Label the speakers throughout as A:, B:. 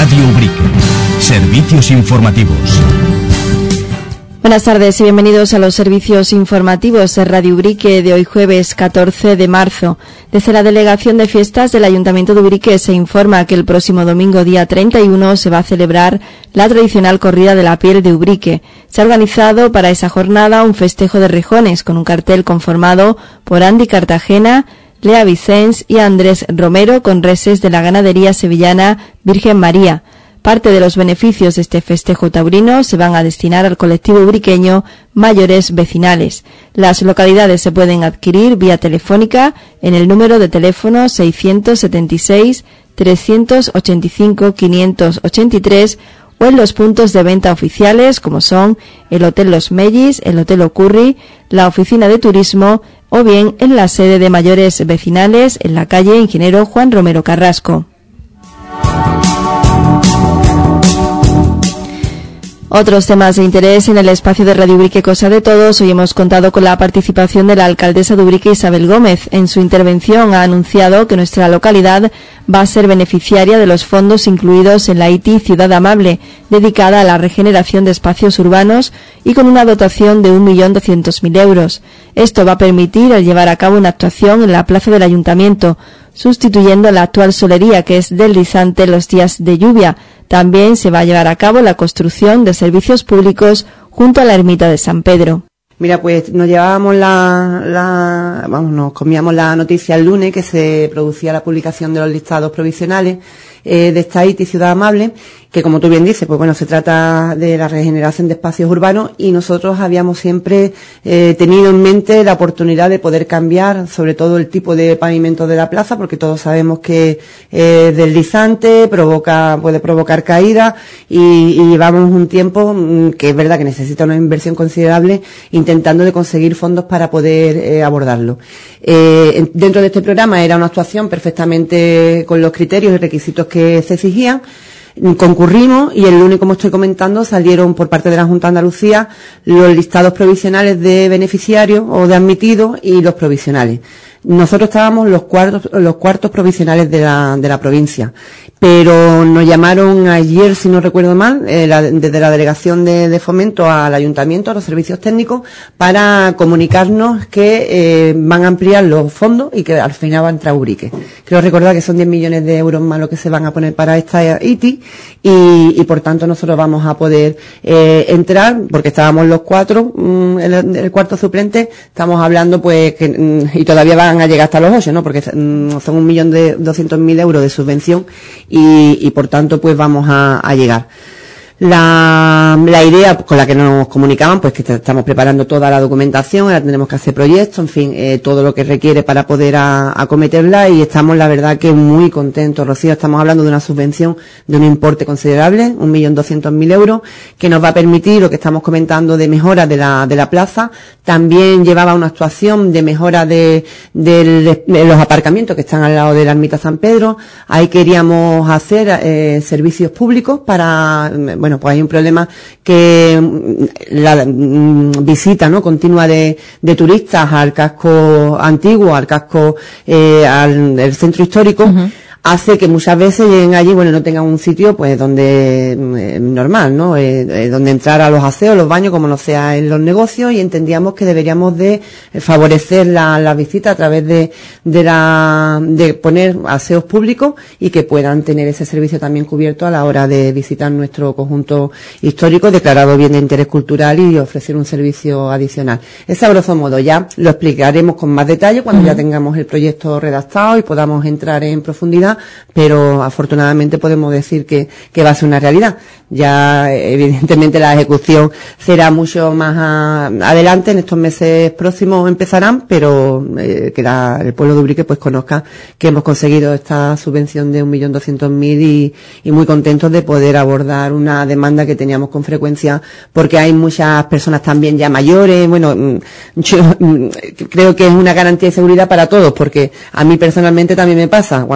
A: Radio Ubrique. Servicios informativos.
B: Buenas tardes y bienvenidos a los servicios informativos de Radio Ubrique de hoy jueves 14 de marzo. Desde la Delegación de Fiestas del Ayuntamiento de Ubrique se informa que el próximo domingo día 31 se va a celebrar la tradicional corrida de la piel de Ubrique. Se ha organizado para esa jornada un festejo de rejones con un cartel conformado por Andy Cartagena, Lea Vicens y Andrés Romero con reses de la ganadería sevillana Virgen María. Parte de los beneficios de este festejo taurino se van a destinar al colectivo ubriqueño Mayores Vecinales. Las localidades se pueden adquirir vía telefónica en el número de teléfono 676 385 583 o en los puntos de venta oficiales como son el Hotel Los Mellis, el Hotel Ocurri, la Oficina de Turismo o bien en la sede de Mayores Vecinales en la calle Ingeniero Juan Romero Carrasco. Otros temas de interés en el espacio de Radio Ubrique Cosa de Todos. Hoy hemos contado con la participación de la alcaldesa de Ubrique, Isabel Gómez. En su intervención ha anunciado que nuestra localidad va a ser beneficiaria de los fondos incluidos en la ITI Ciudad Amable, dedicada a la regeneración de espacios urbanos y con una dotación de 1.200.000 euros. Esto va a permitir el llevar a cabo una actuación en la plaza del Ayuntamiento, sustituyendo la actual solería que es deslizante los días de lluvia. También se va a llevar a cabo la construcción de servicios públicos junto a la ermita de San Pedro.
C: Mira, pues nos llevábamos nos comíamos la noticia el lunes que se producía la publicación de los listados provisionales de esta ITI Ciudad Amable, que como tú bien dices, pues bueno, se trata de la regeneración de espacios urbanos y nosotros habíamos siempre tenido en mente la oportunidad de poder cambiar sobre todo el tipo de pavimento de la plaza, porque todos sabemos que es deslizante, puede provocar caída y llevamos un tiempo que es verdad que necesita una inversión considerable intentando de conseguir fondos para poder abordarlo. Dentro de este programa era una actuación perfectamente con los criterios y requisitos que se exigían. Concurrimos y el lunes, como estoy comentando, salieron por parte de la Junta de Andalucía los listados provisionales de beneficiarios o de admitidos y los provisionales. Nosotros estábamos los cuartos provisionales de la provincia, pero nos llamaron ayer, si no recuerdo mal, desde la Delegación de Fomento al Ayuntamiento, a los servicios técnicos, para comunicarnos que van a ampliar los fondos y que al final va a entrar Ubrique. Quiero recordar que son 10 millones de euros más lo que se van a poner para esta ITI y por tanto nosotros vamos a poder entrar, porque estábamos los cuatro, el cuarto suplente, estamos hablando pues que, y todavía van a llegar hasta los 8, ¿no? Porque son 1.200.000 euros de subvención y por tanto pues vamos a llegar. La idea con la que nos comunicaban, pues que estamos preparando toda la documentación, ahora tenemos que hacer proyectos, en fin, todo lo que requiere para poder acometerla y estamos, la verdad, que muy contentos, Rocío. Estamos hablando de una subvención de un importe considerable, 1.200.000 euros, que nos va a permitir lo que estamos comentando de mejora de la plaza. También llevaba una actuación de mejora de los aparcamientos que están al lado de la ermita San Pedro. Ahí queríamos hacer servicios públicos para, bueno, pues hay un problema que la visita, ¿no?, continua de turistas al casco antiguo, al casco, al centro histórico, hace que muchas veces lleguen allí, bueno, no tengan un sitio, pues, donde, normal, ¿no? Donde entrar a los aseos, los baños, como no sea en los negocios, y entendíamos que deberíamos de favorecer la visita a través de poner aseos públicos y que puedan tener ese servicio también cubierto a la hora de visitar nuestro conjunto histórico declarado bien de interés cultural y ofrecer un servicio adicional. Ese, a grosso modo, ya lo explicaremos con más detalle cuando ya tengamos el proyecto redactado y podamos entrar en profundidad, pero afortunadamente podemos decir que va a ser una realidad. Ya, evidentemente, la ejecución será mucho más adelante, en estos meses próximos empezarán, pero que el pueblo de Ubrique pues conozca que hemos conseguido esta subvención de 1.200.000 y muy contentos de poder abordar una demanda que teníamos con frecuencia, porque hay muchas personas también ya mayores. Bueno, yo creo que es una garantía de seguridad para todos, porque a mí personalmente también me pasa, cuando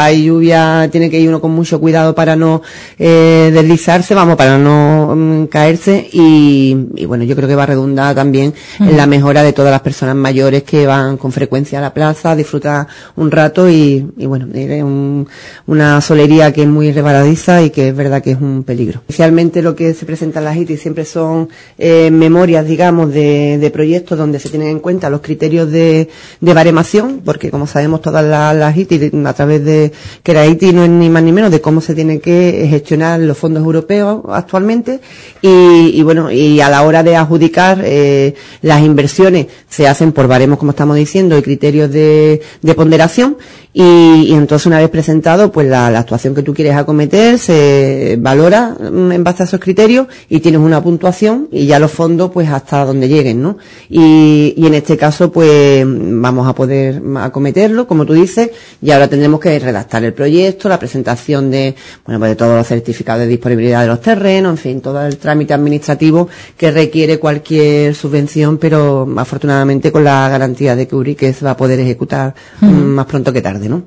C: hay lluvia tiene que ir uno con mucho cuidado para no deslizarse, para no caerse, y bueno, yo creo que va a redundar también en la mejora de todas las personas mayores que van con frecuencia a la plaza a disfrutar un rato, y bueno, es una solería que es muy resbaladiza y que es verdad que es un peligro. Especialmente lo que se presenta en las ITI siempre son memorias, digamos, de proyectos donde se tienen en cuenta los criterios de baremación, porque como sabemos todas las ITI, a través de que la ITI no es ni más ni menos de cómo se tiene que gestionar los fondos europeos actualmente, y bueno, y a la hora de adjudicar las inversiones se hacen por baremos, como estamos diciendo, y criterios de ponderación, y entonces una vez presentado, pues la actuación que tú quieres acometer se valora en base a esos criterios y tienes una puntuación, y ya los fondos pues hasta donde lleguen, ¿no? Y en este caso pues vamos a poder acometerlo, como tú dices, y ahora tendremos que redactar el proyecto, la presentación de todos los certificados de disponibilidad de los terrenos, en fin, todo el trámite administrativo que requiere cualquier subvención, pero afortunadamente con la garantía de que Ubrique se va a poder ejecutar más pronto que tarde, ¿no?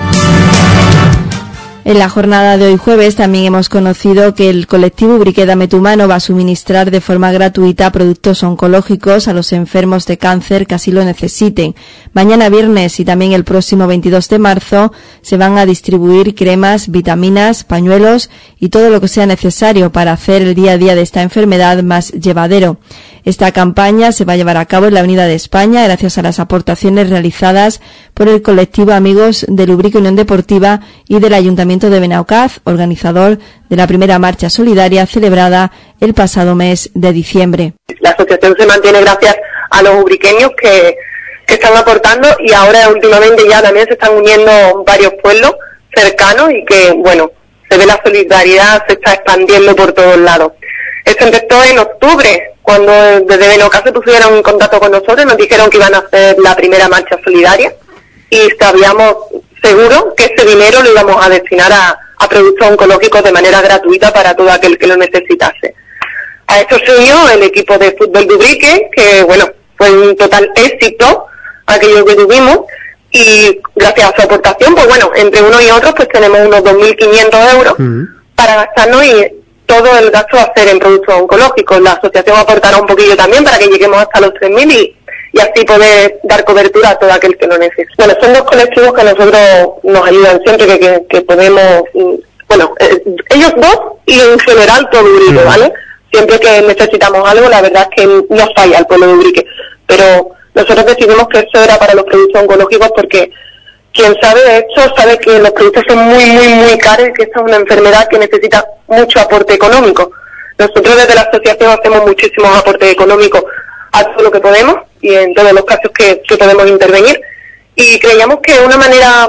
B: En la jornada de hoy jueves también hemos conocido que el colectivo Ubrique Dame tu Mano va a suministrar de forma gratuita productos oncológicos a los enfermos de cáncer que así lo necesiten. Mañana viernes y también el próximo 22 de marzo se van a distribuir cremas, vitaminas, pañuelos y todo lo que sea necesario para hacer el día a día de esta enfermedad más llevadero. Esta campaña se va a llevar a cabo en la Avenida de España gracias a las aportaciones realizadas por el colectivo Amigos del Ubrique Unión Deportiva y del Ayuntamiento de Benaocaz, organizador de la primera marcha solidaria celebrada el pasado mes de diciembre.
D: La asociación se mantiene gracias a los ubriqueños que están aportando, y ahora últimamente ya también se están uniendo varios pueblos cercanos, y que bueno, se ve la solidaridad, se está expandiendo por todos lados. Esto empezó en octubre, cuando desde Benaocaz se pusieron en contacto con nosotros, nos dijeron que iban a hacer la primera marcha solidaria, y sabíamos seguro que ese dinero lo íbamos a destinar a productos oncológicos de manera gratuita para todo aquel que lo necesitase. A esto se unió el equipo de fútbol de Ubrique, que bueno, fue un total éxito aquello que tuvimos, y gracias a su aportación, pues bueno, entre unos y otros pues tenemos unos 2.500 euros para gastarnos, y todo el gasto va a ser en productos oncológicos. La asociación aportará un poquillo también para que lleguemos hasta los 3.000 y así poder dar cobertura a todo aquel que lo necesite. Bueno, son dos colectivos que a nosotros nos ayudan siempre que podemos, ellos dos y en general todo Ubrique, ¿vale? Siempre que necesitamos algo, la verdad es que no falla el pueblo de Ubrique, pero nosotros decidimos que eso era para los productos oncológicos porque quien sabe de esto sabe que los productos son muy, muy, muy caros y que esta es una enfermedad que necesita mucho aporte económico. Nosotros desde la asociación hacemos muchísimos aportes económicos a todo lo que podemos y en todos los casos que podemos intervenir, y creíamos que una manera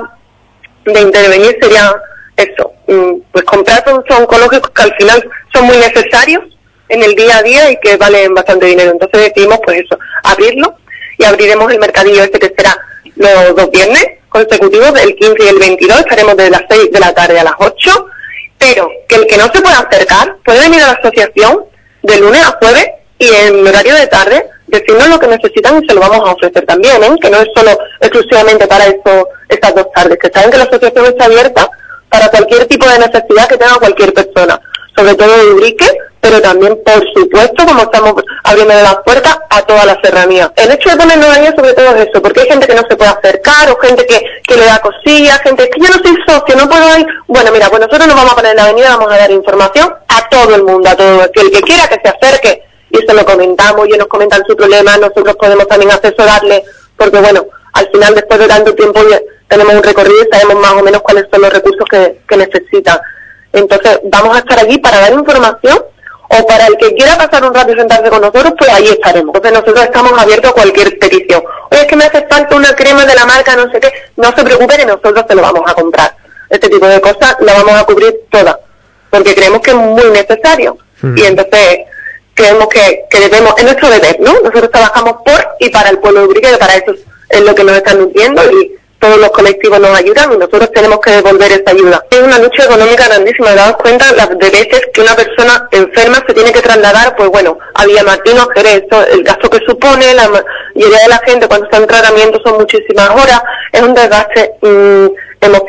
D: de intervenir sería eso, pues comprar productos oncológicos que al final son muy necesarios en el día a día y que valen bastante dinero. Entonces decidimos pues eso, abrirlo, y abriremos el mercadillo este que será los 2 viernes consecutivos, el 15 y el 22, estaremos desde las 6 de la tarde a las 8, pero que el que no se pueda acercar puede venir a la asociación de lunes a jueves y en horario de tarde decirnos lo que necesitan y se lo vamos a ofrecer también, que no es solo exclusivamente para eso, estas 2 tardes, que saben que la asociación está abierta para cualquier tipo de necesidad que tenga cualquier persona, sobre todo de Ubrique, pero también, por supuesto, como estamos abriendo las puertas a toda la serranía. El hecho de ponernos ahí sobre todo es eso, porque hay gente que no se puede acercar, o gente que le da cosillas, gente que yo no soy socio, no puedo ir. Bueno, mira, pues nosotros nos vamos a poner en la avenida, vamos a dar información a todo el mundo, a todo el que quiera que se acerque, y se lo comentamos, ellos nos comentan su problema, nosotros podemos también asesorarle, porque bueno, al final, después de tanto tiempo, tenemos un recorrido y sabemos más o menos cuáles son los recursos que necesitan. Entonces, vamos a estar allí para dar información, o para el que quiera pasar un rato y sentarse con nosotros, pues ahí estaremos. Entonces nosotros estamos abiertos a cualquier petición. Oye, es que me hace falta una crema de la marca, no sé qué, no se preocupen que nosotros se lo vamos a comprar. Este tipo de cosas la vamos a cubrir todas, porque creemos que es muy necesario. Y entonces creemos que debemos, es nuestro deber, ¿no? Nosotros trabajamos por y para el pueblo de Ubrique, que para eso es lo que nos están nutriendo, y todos los colectivos nos ayudan y nosotros tenemos que devolver esa ayuda. Es una lucha económica grandísima, daos cuenta las de veces que una persona enferma se tiene que trasladar, pues bueno, a Villamartín o Jerez, el gasto que supone, la mayoría de la gente cuando está en tratamiento son muchísimas horas, es un desgaste emocional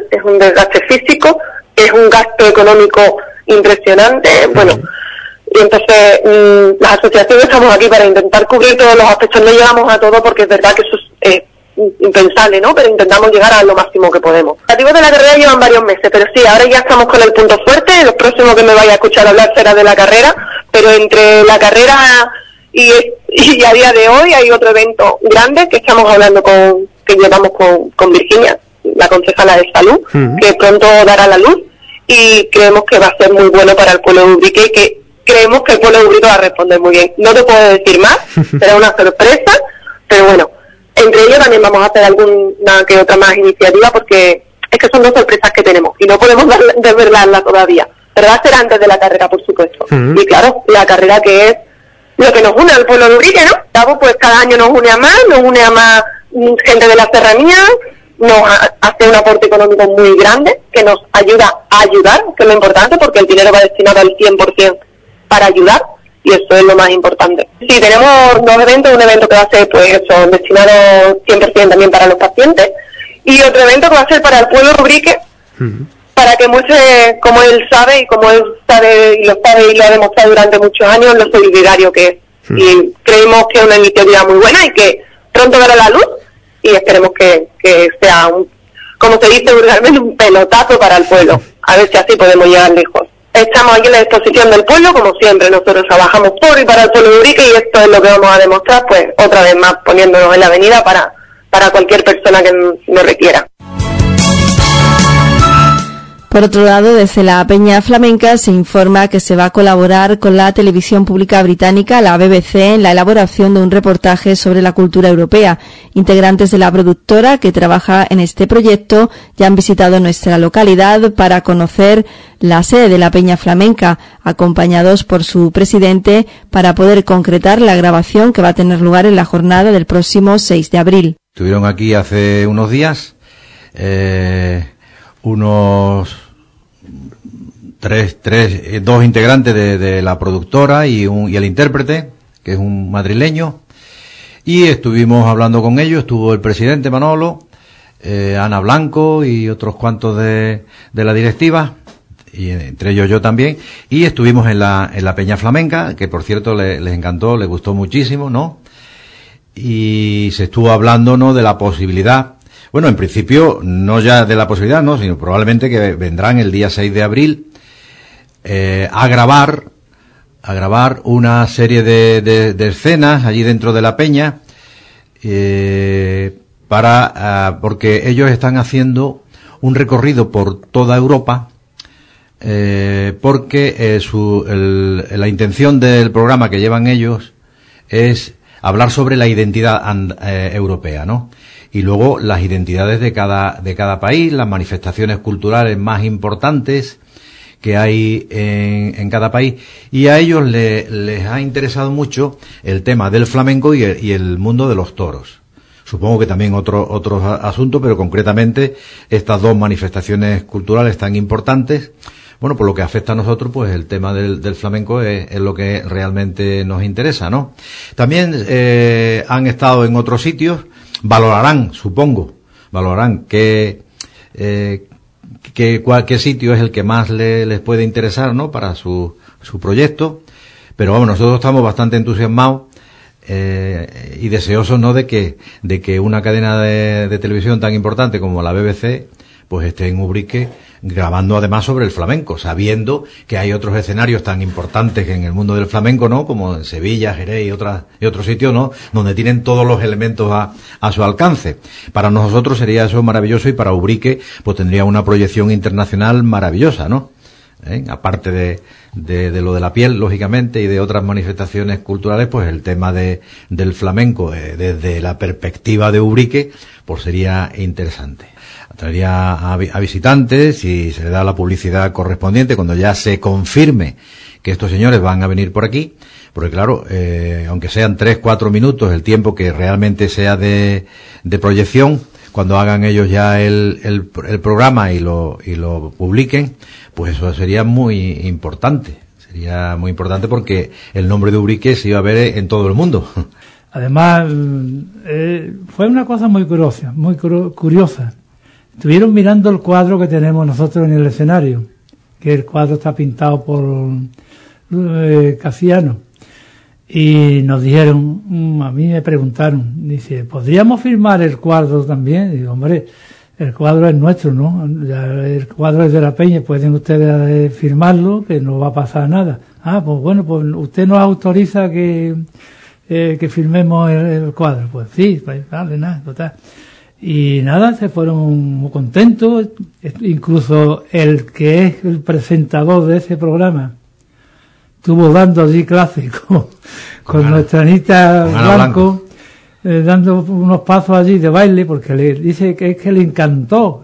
D: es un desgaste físico, es un gasto económico impresionante, bueno, y entonces las asociaciones estamos aquí para intentar cubrir todos los aspectos. No llegamos a todo porque es verdad que eso es impensable, ¿no? Pero intentamos llegar a lo máximo que podemos. Los activos de la carrera llevan varios meses, pero sí, ahora ya estamos con el punto fuerte. Lo próximo que me vaya a escuchar hablar será de la carrera, pero entre la carrera y a día de hoy hay otro evento grande que estamos hablando que llevamos con Virginia, la concejala de salud, que pronto dará la luz, y creemos que va a ser muy bueno para el pueblo de Ubrique y que creemos que el pueblo de Ubrique va a responder muy bien. No te puedo decir más, será una sorpresa, pero bueno, entre ellos también vamos a hacer alguna que otra más iniciativa, porque es que son dos sorpresas que tenemos y no podemos desvelarla todavía, pero va a ser antes de la carrera, por supuesto. Y claro, la carrera que es lo que nos une al pueblo de Ubrique, ¿no? Cabo, pues cada año nos une a más gente de la serranía, nos hace un aporte económico muy grande que nos ayuda a ayudar, que es lo importante, porque el dinero va destinado al 100% para ayudar, y eso es lo más importante. Sí, tenemos dos eventos, un evento que va a ser pues eso, destinado 100% también para los pacientes, y otro evento que va a ser para el pueblo de Ubrique, para que muestre, como él sabe y como él sabe y lo ha demostrado durante muchos años, lo solidario que es. Y creemos que es una iniciativa muy buena y que pronto verá la luz, y esperemos que sea como se dice vulgarmente, un pelotazo para el pueblo. A ver si así podemos llegar lejos. Estamos aquí en la disposición del pueblo, como siempre. Nosotros trabajamos por y para el pueblo de Ubrique, y esto es lo que vamos a demostrar, pues otra vez más poniéndonos en la avenida para cualquier persona que nos requiera.
B: Por otro lado, desde la Peña Flamenca se informa que se va a colaborar con la televisión pública británica, la BBC, en la elaboración de un reportaje sobre la cultura europea. Integrantes de la productora que trabaja en este proyecto ya han visitado nuestra localidad para conocer la sede de la Peña Flamenca, acompañados por su presidente, para poder concretar la grabación que va a tener lugar en la jornada del próximo 6 de abril.
E: Estuvieron aquí hace unos días dos integrantes de la productora y el intérprete, que es un madrileño, y estuvimos hablando con ellos. Estuvo el presidente Manolo, Ana Blanco y otros cuantos de la directiva, y entre ellos yo también, y estuvimos en la Peña Flamenca, que por cierto les encantó, les gustó muchísimo, ¿no? Y se estuvo hablando, ¿no?, de la posibilidad, bueno, en principio no ya de la posibilidad, no, sino probablemente que vendrán el día 6 de abril a grabar una serie de escenas allí dentro de la peña, porque ellos están haciendo un recorrido por toda Europa, porque la intención del programa que llevan ellos es hablar sobre la identidad europea, ¿no? Y luego las identidades de cada país, las manifestaciones culturales más importantes que hay en cada país, y a ellos les ha interesado mucho el tema del flamenco y el mundo de los toros. Supongo que también otros asuntos, pero concretamente estas dos manifestaciones culturales tan importantes. Bueno, por lo que afecta a nosotros, pues el tema del flamenco es lo que realmente nos interesa, ¿no? También han estado en otros sitios, valorarán qué sitio es el que más les puede interesar, ¿no?, para su proyecto. Pero vamos, nosotros estamos bastante entusiasmados y deseosos, ¿no?, de que una cadena de televisión tan importante como la BBC pues esté en Ubrique grabando además sobre el flamenco, sabiendo que hay otros escenarios tan importantes en el mundo del flamenco, ¿no?, como en Sevilla, Jerez y otros sitios, ¿no?, donde tienen todos los elementos a su alcance. Para nosotros sería eso maravilloso, y para Ubrique pues tendría una proyección internacional maravillosa, ¿no? Aparte de lo de la piel, lógicamente, y de otras manifestaciones culturales, pues el tema del flamenco desde la perspectiva de Ubrique pues sería interesante. Traería a visitantes, y se le da la publicidad correspondiente cuando ya se confirme que estos señores van a venir por aquí, porque claro, aunque sean 3-4 minutos el tiempo que realmente sea de proyección, cuando hagan ellos ya el programa y lo publiquen, pues eso sería muy importante. Sería muy importante porque el nombre de Ubrique se iba a ver en todo el mundo.
F: Además, fue una cosa muy curiosa. Estuvieron mirando el cuadro que tenemos nosotros en el escenario, que el cuadro está pintado por Casiano. Y nos dijeron, a mí me preguntaron, dice, ¿podríamos firmar el cuadro también? Y digo, hombre, el cuadro es nuestro, ¿no? Ya el cuadro es de la Peña, pueden ustedes firmarlo, que no va a pasar nada. Ah, pues bueno, pues usted nos autoriza que firmemos el cuadro. Pues sí, pues vale, nada, total. Y nada, se fueron muy contentos, incluso el que es el presentador de ese programa estuvo dando allí clases con nuestra Anita Blanco, dando unos pasos allí de baile, porque le dice que es que le encantó.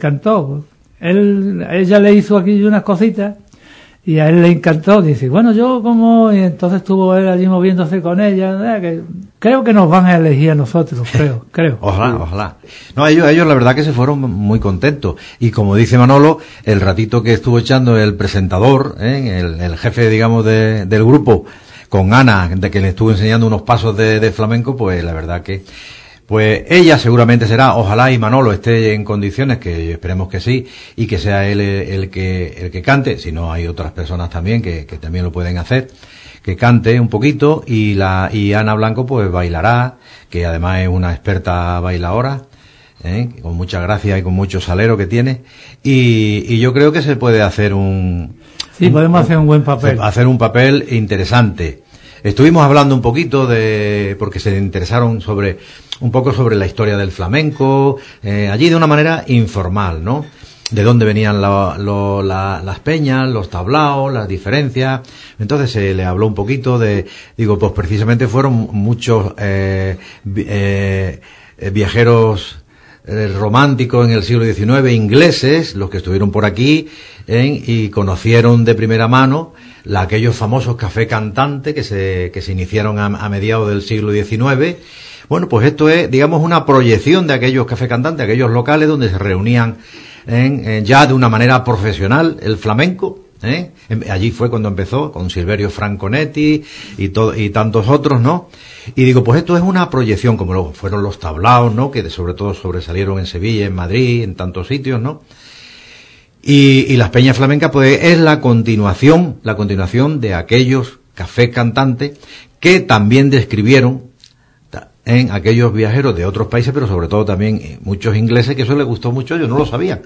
F: Ella le hizo aquí unas cositas y a él le encantó. Dice, bueno, yo como... Y entonces estuvo él allí moviéndose con ella. Creo que nos van a elegir a nosotros, creo.
E: Ojalá. No, ellos la verdad que se fueron muy contentos. Y como dice Manolo, el ratito que estuvo echando el presentador, el jefe, digamos, del grupo, con Ana, de que le estuvo enseñando unos pasos de flamenco, pues la verdad que... Pues ella seguramente será, ojalá y Manolo esté en condiciones, que esperemos que sí, y que sea él el que cante, si no hay otras personas también que también lo pueden hacer, que cante un poquito, y Ana Blanco pues bailará, que además es una experta bailadora, con mucha gracia y con mucho salero que tiene, y yo creo que se puede hacer
F: podemos hacer un buen papel.
E: Hacer un papel interesante. Estuvimos hablando un poquito porque se interesaron un poco sobre la historia del flamenco, allí de una manera informal, ¿no? De dónde venían las peñas, los tablaos, las diferencias. Entonces se le habló un poquito pues precisamente fueron muchos viajeros románticos en el siglo XIX, ingleses, los que estuvieron por aquí, y conocieron de primera mano aquellos famosos café cantante que se iniciaron a mediados del siglo XIX. Bueno, pues esto es, digamos, una proyección de aquellos café cantantes, aquellos locales donde se reunían ya de una manera profesional el flamenco. Allí fue cuando empezó con Silverio Franconetti y tantos otros, ¿no? Y digo, pues esto es una proyección, como luego fueron los tablaos, ¿no? Que sobre todo sobresalieron en Sevilla, en Madrid, en tantos sitios, ¿no? Y las peñas flamencas, pues es la continuación de aquellos cafés cantantes que también describieron en aquellos viajeros de otros países, pero sobre todo también muchos ingleses, que eso les gustó mucho, ellos no lo sabían.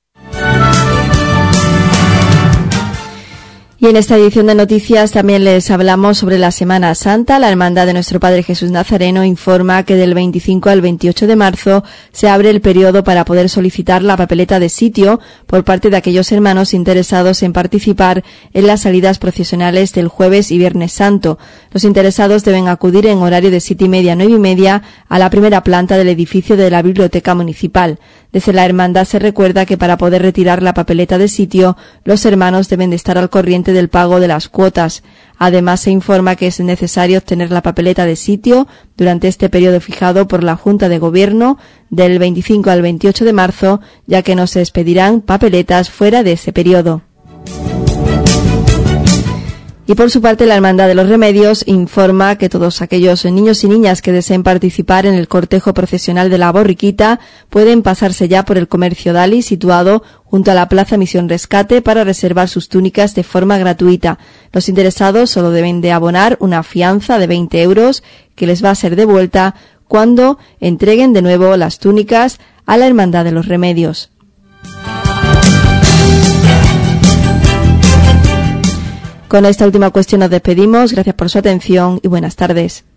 B: Y en esta edición de noticias también les hablamos sobre la Semana Santa. La Hermandad de Nuestro Padre Jesús Nazareno informa que del 25 al 28 de marzo se abre el periodo para poder solicitar la papeleta de sitio por parte de aquellos hermanos interesados en participar en las salidas procesionales del Jueves y Viernes Santo. Los interesados deben acudir en horario de 7:30 a 9:30 a la primera planta del edificio de la Biblioteca Municipal. Desde la Hermandad se recuerda que para poder retirar la papeleta de sitio, los hermanos deben de estar al corriente del pago de las cuotas. Además, se informa que es necesario obtener la papeleta de sitio durante este periodo fijado por la Junta de Gobierno del 25 al 28 de marzo, ya que no se expedirán papeletas fuera de ese periodo. Y por su parte, la Hermandad de los Remedios informa que todos aquellos niños y niñas que deseen participar en el cortejo procesional de la borriquita pueden pasarse ya por el comercio Dali, situado junto a la Plaza Misión Rescate, para reservar sus túnicas de forma gratuita. Los interesados solo deben de abonar una fianza de 20 euros que les va a ser devuelta cuando entreguen de nuevo las túnicas a la Hermandad de los Remedios. Con esta última cuestión nos despedimos. Gracias por su atención y buenas tardes.